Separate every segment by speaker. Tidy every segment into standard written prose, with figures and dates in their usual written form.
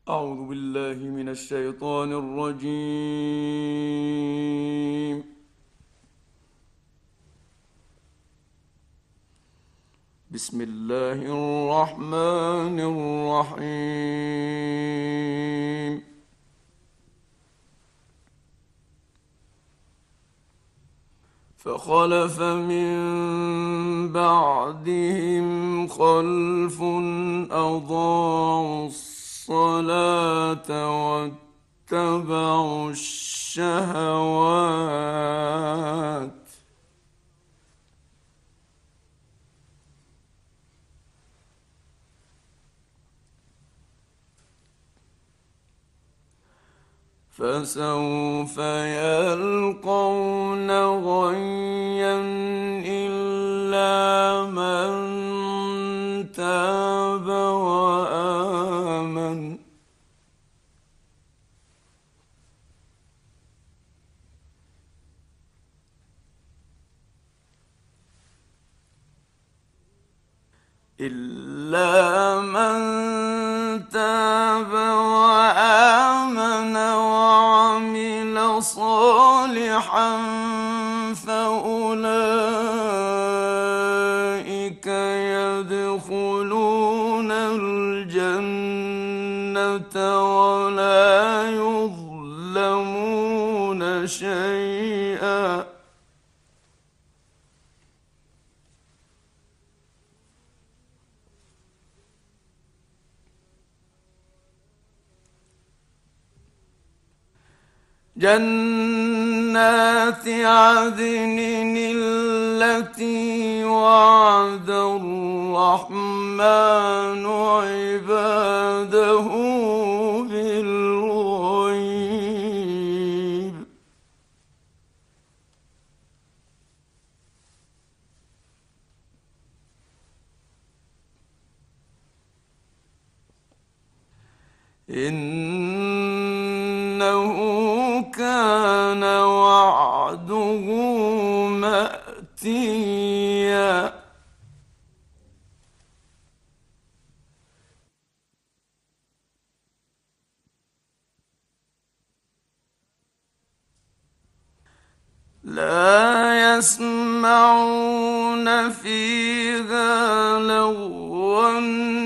Speaker 1: أعوذ بالله من الشيطان الرجيم. بسم الله الرحمن الرحيم. فخلف من بعدهم خلف أضاعوا الصلاة واتبعوا الشهوات فسوف يلقون غيا إلا من تاب وآمن إلا من تاب وآمن وعمل صالحا فأولئك يدخلون الجنة ولا يظلمون شيئا. جنات عدن التي وعد الرحمن عباده بالغيب. إنه كان وعده مأتيا. لا يسمعون فيها لغوا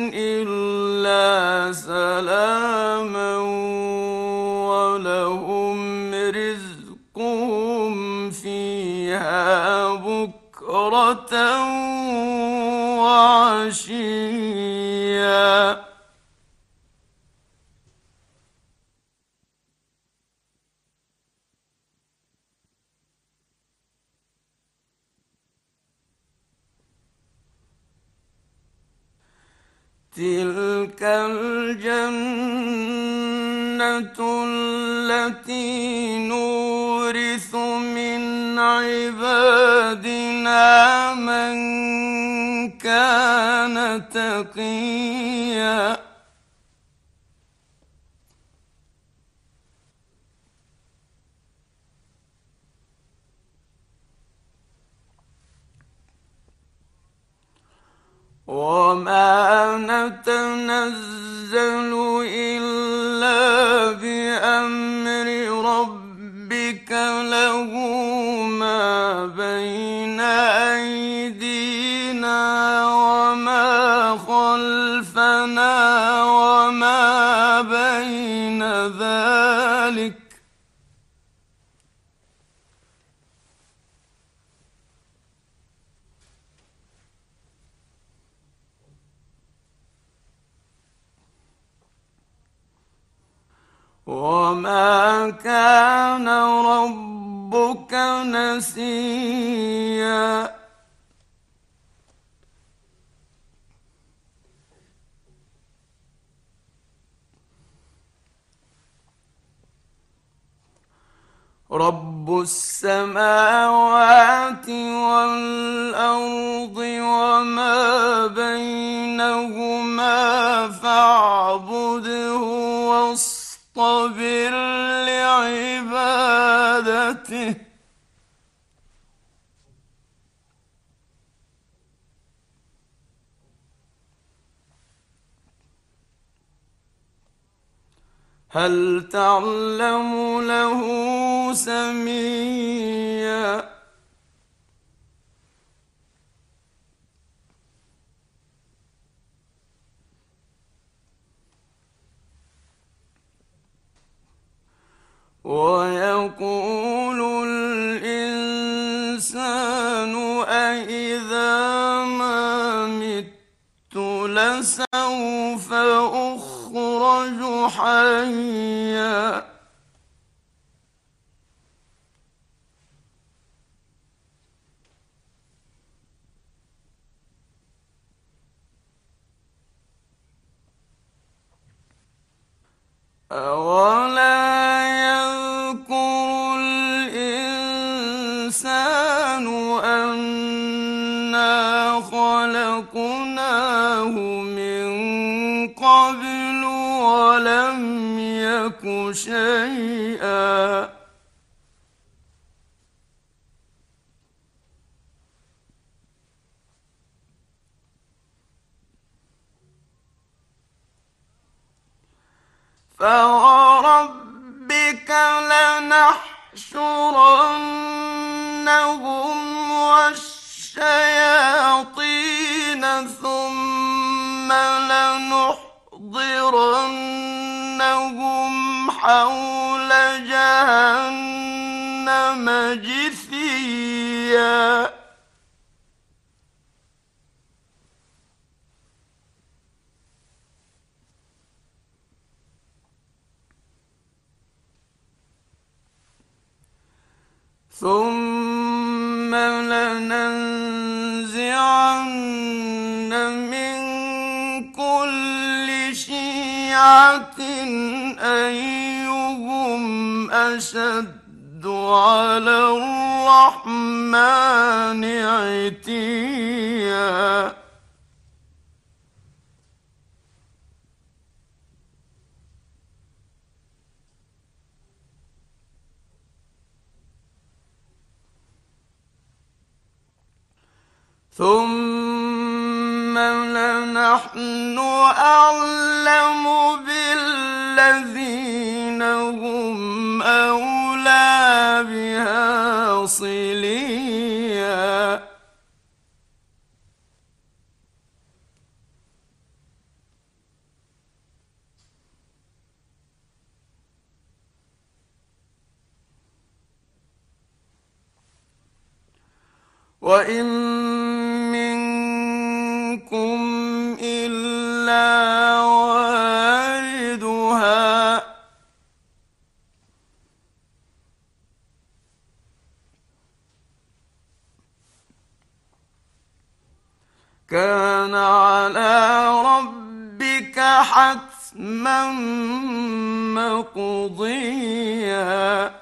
Speaker 1: إلا سلاما ولهم رزقهم فيها بكرة وعشيا. تلك الجنة التي نورث من عبادنا من كان تقيا. وما نتنزل إلا بأمر ربك له ما بين أيدينا وما خلفنا وما بين ذلك وما كان ربك نسيا. رب السماوات والأرض وما بينهما فاعبده واصطبر لعبادته. هل تعلم له سميا ويقول الإنسان أإذا ما مت لسوف أخرج حيا أولا يذكر الإنسان أنا خلقناه من قبل ولم يك شيئا فوربك لنحشرنهم والشياطين ثم لنحضرنهم حول جهنم جثيا ثم لننزعن من كل شيعة أيهم أشد على الرحمن عتيا ثم لنحن أعلم بالذين هم أولى بها صليا وإن منكم إلا واردها كان على ربك حتما مقضيا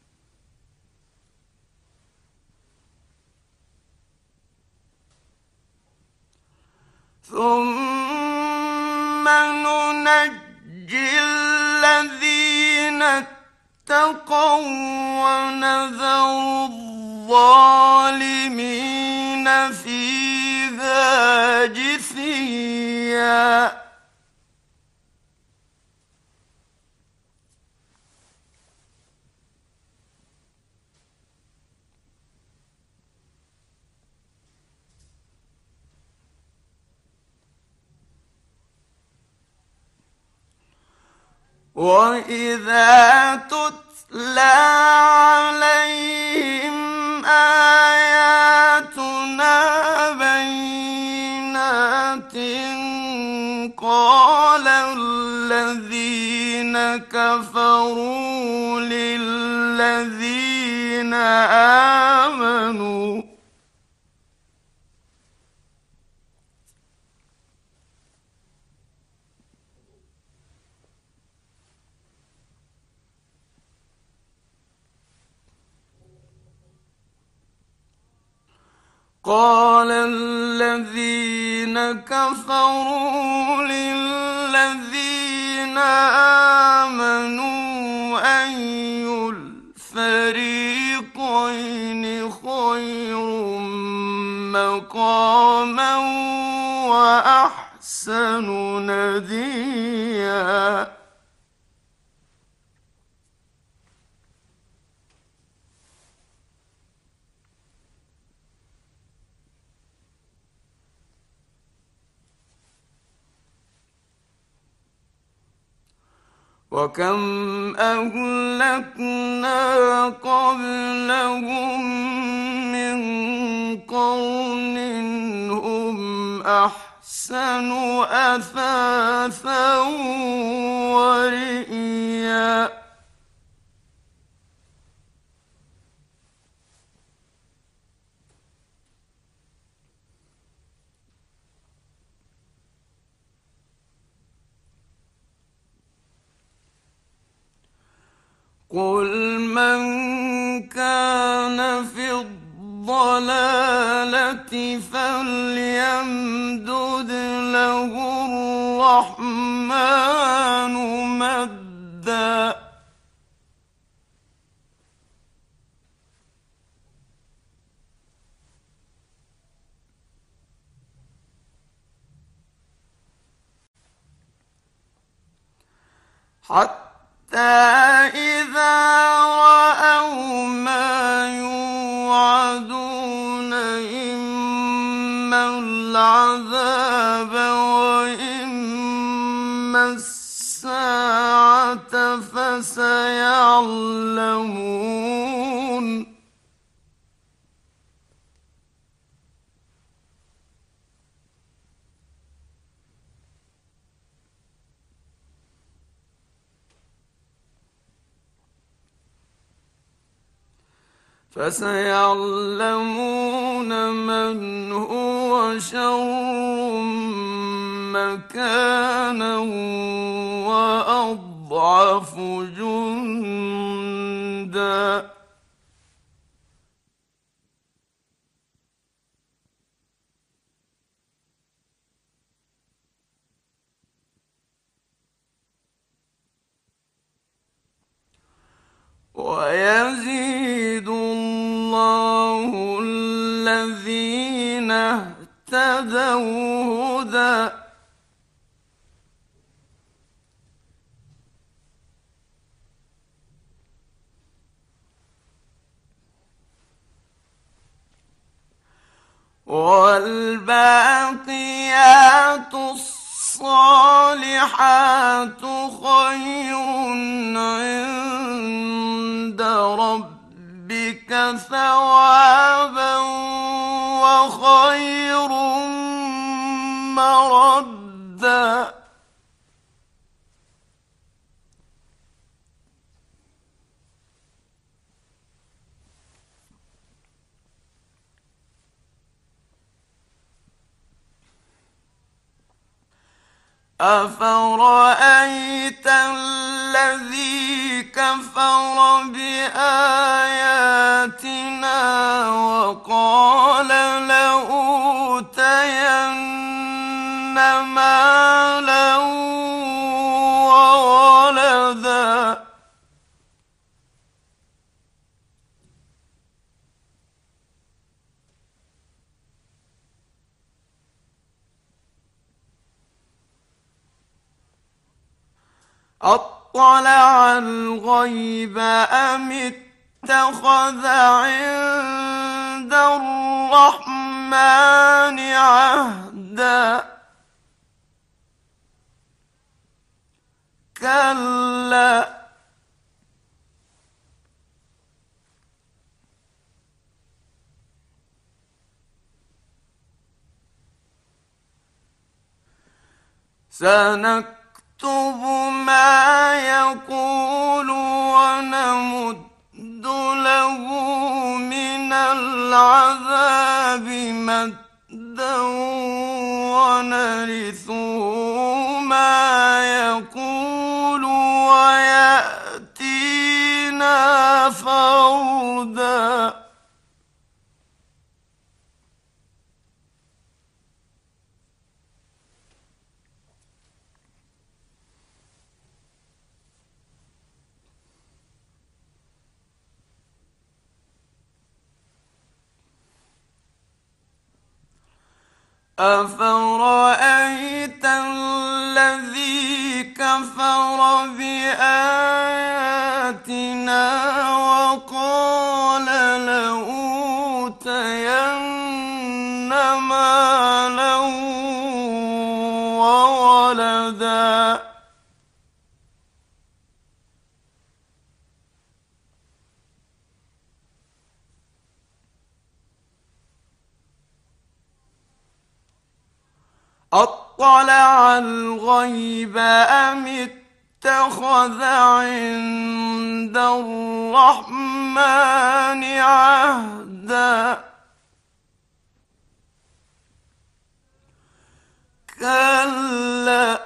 Speaker 1: ثم ننجي الذين اتقوا ونذر الظالمين فيها جثيا وإذا تتلى عليهم آياتنا بينات قال الذين كفروا للذين آمنوا قال الذين كفروا للذين آمنوا أي الفريقين خير مقاما وأحسن نديا وكم أهلكنا قبلهم من قرن هم أحسن أثاثا ورئيا قل من كان في الضلالة فليمدد له الرحمن مدا حتى إذا رأوا ما يوعدون إما العذاب وإما الساعة فسيعلمون من هو شر مكانا وأضعف جندا ويزيد الله الذين اهتدوا هدى والباقيات الصالحات خير عند ربك ثوابا وخير مردا أفرأيت الذي كفر بآياتنا وقال لأوتين مالا وولدا أطلع الغيب أم اتخذ عند الرحمن عهدا كلا سنكتب ما يقول ونمد له من العذاب مدا ونرثه ما يقول ويأتينا فردا أفرأيت الذي كفر بآياتنا وقال لأوتين مالا وولدا أطلع الغيب أم اتخذ عند الرحمن عهدا كلا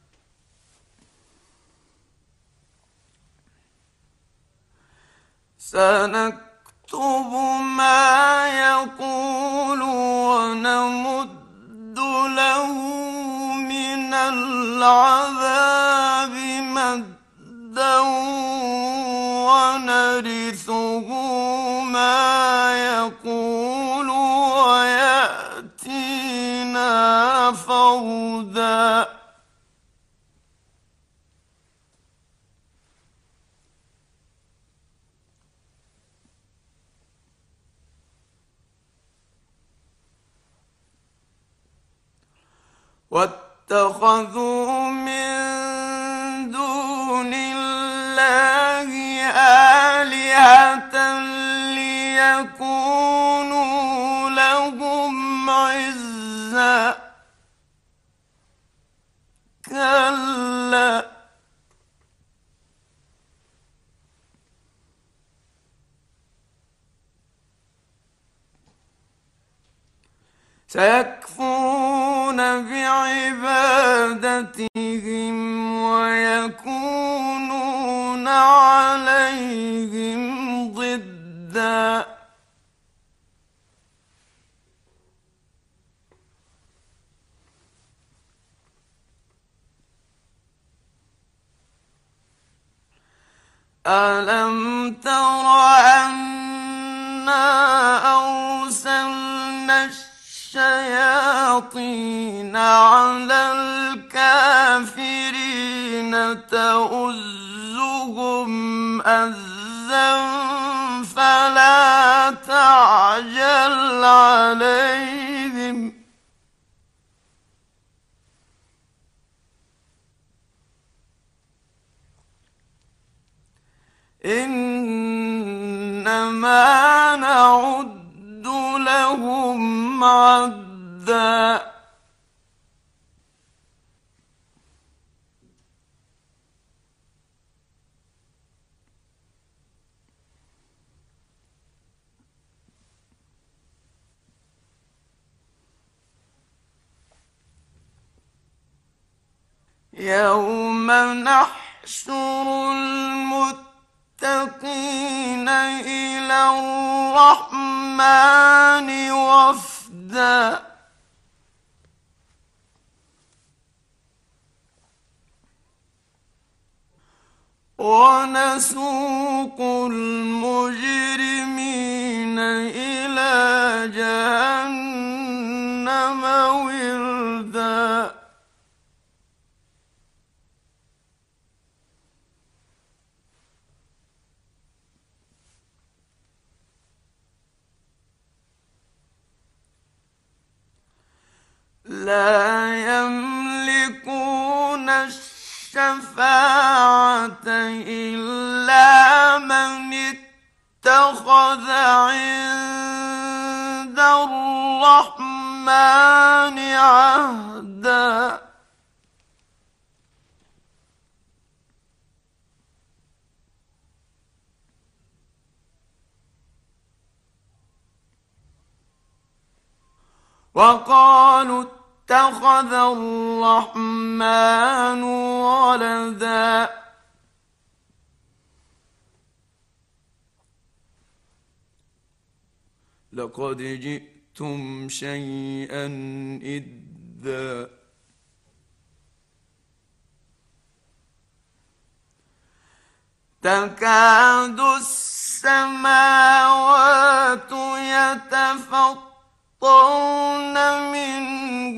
Speaker 1: سنكتب ما يقول ونمد له من العذاب مدا ونرثه ما يقول ويأتينا فردا واتخذوا من دون الله آلهة ليكونوا لهم عزا كلا سيكفرون بعبادتهم ويكونون عليهم ضدا ألم تر أنا أرسلنا الشياطين على الكافرين تؤزهم أزا فلا تعجل عليهم إنما نعد لهم عدا يوم نحشر المتقين إلى الرحمن وفدا ونسوق المجرمين إلى جهنم وردا لا يملكون الشفاعة إلا من اتخذ عند الرحمن عهدا وقالوا اتخذ الرحمن ولدا لقد جئتم شيئا إدا تكاد السماوات يتفطرن منه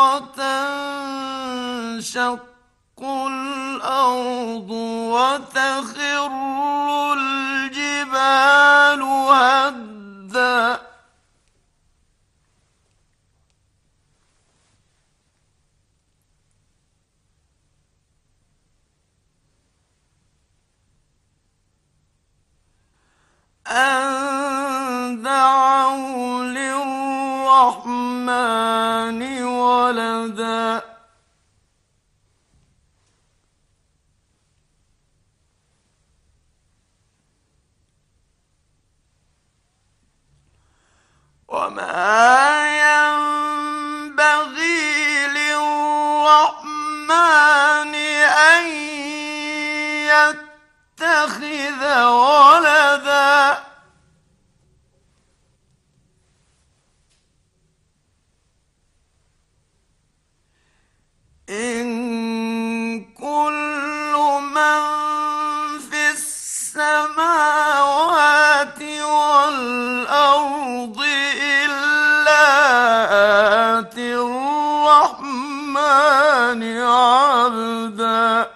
Speaker 1: وتنشق الأرض وتخر الجبال هدا أن دعوا للرحمن ولدا وما ينبغي للرحمن أن يتخذ ولدا إن كل من في السماوات والأرض إلا آتي الرحمن عبدا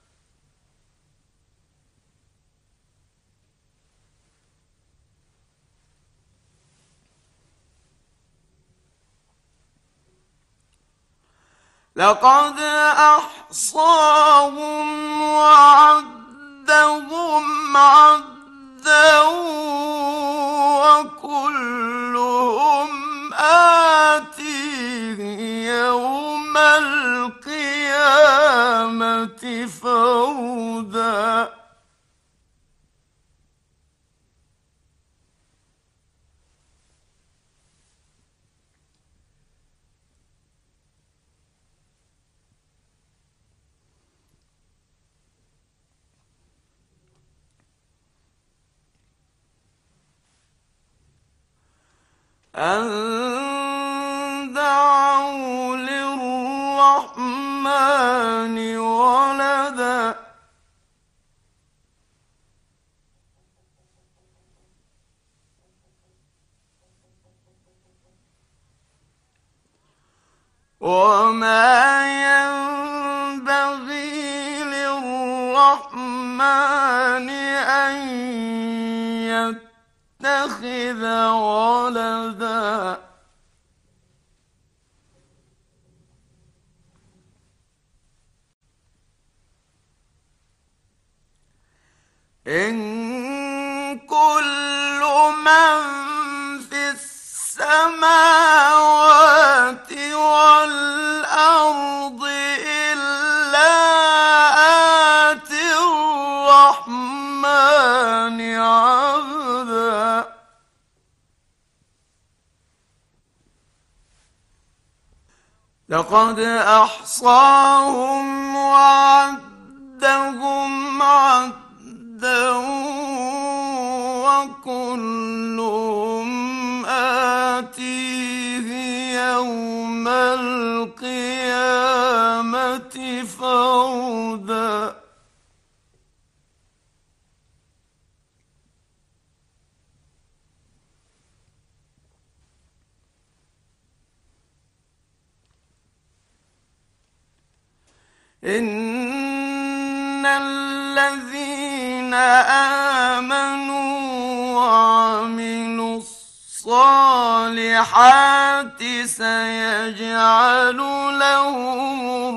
Speaker 1: لقد أحصاهم وعدهم عدا وكلهم آتيه يوم القيامة فردا أن دعوا للرحمن ولدا وما ينبغي للرحمن أن يتخذ ولدا إن كل من في السماوات والأرض إلا آتي الرحمن عبدا لقد أحصاهم وعدهم عدا وكلهم آتيه يوم القيامة فردا إن الذين آمنوا وعملوا الصالحات سيجعل لهم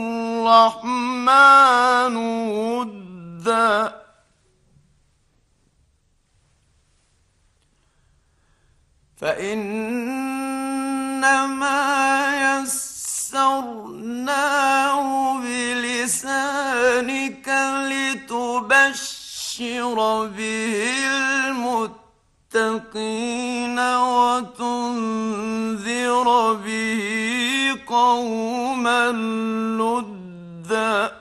Speaker 1: الرحمن ودا فإنما يسرناه بلسانك لتبشر به المتقين وتنذر به قوما لدا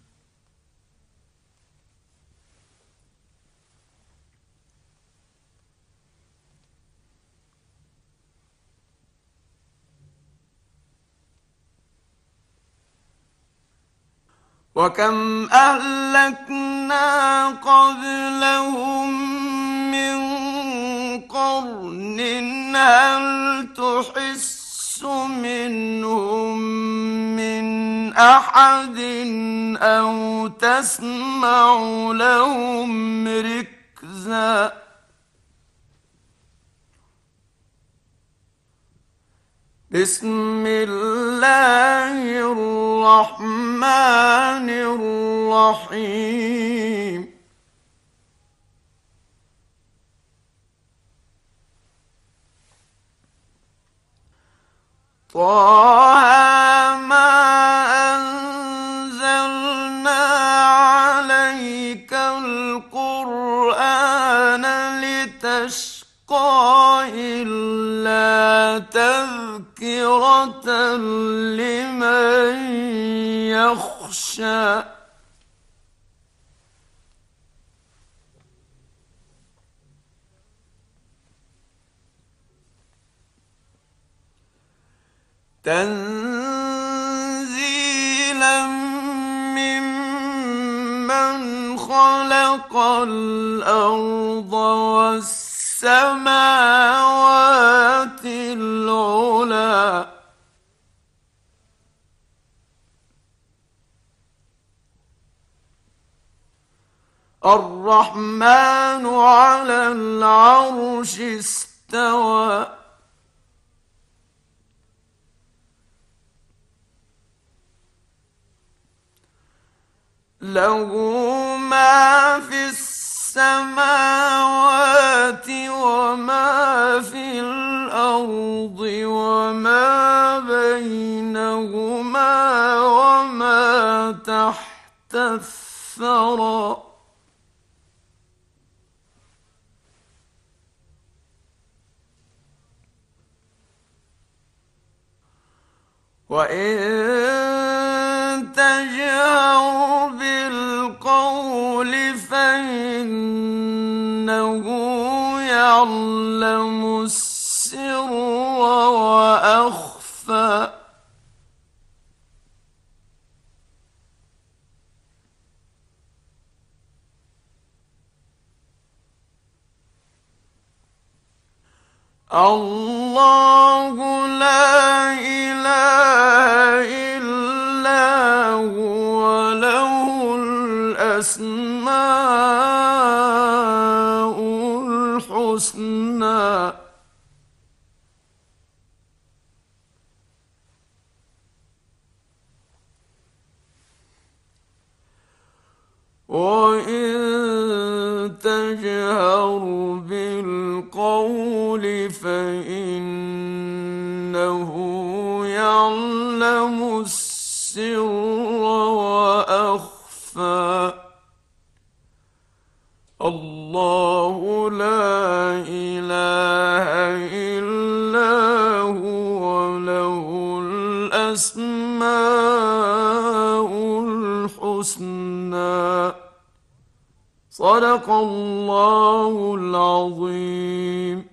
Speaker 1: وكم أهلكنا قبلهم من قرن هل تحس منهم من أحد أو تسمع لهم ركزا بسم الله الرحمن الرحيم طه ما أنزلنا عليك القرآن لتشقى إلا لمن يخشى تنزيلا ممن خلق الأرض والسماوات العلى الرحمن على العرش استوى له ما في السماوات وما في الأرض وما بينهما وما تحت الثرى وإن تجهر بالقول فإنه يعلم السر وأخفى الله لا إله إلا هو له الأسماء الحسنى وإن تجهر بالقول فإنه يعلم السر وأخفى الله لا إله إلا هو له الأسماء الحسنى صدق الله العظيم.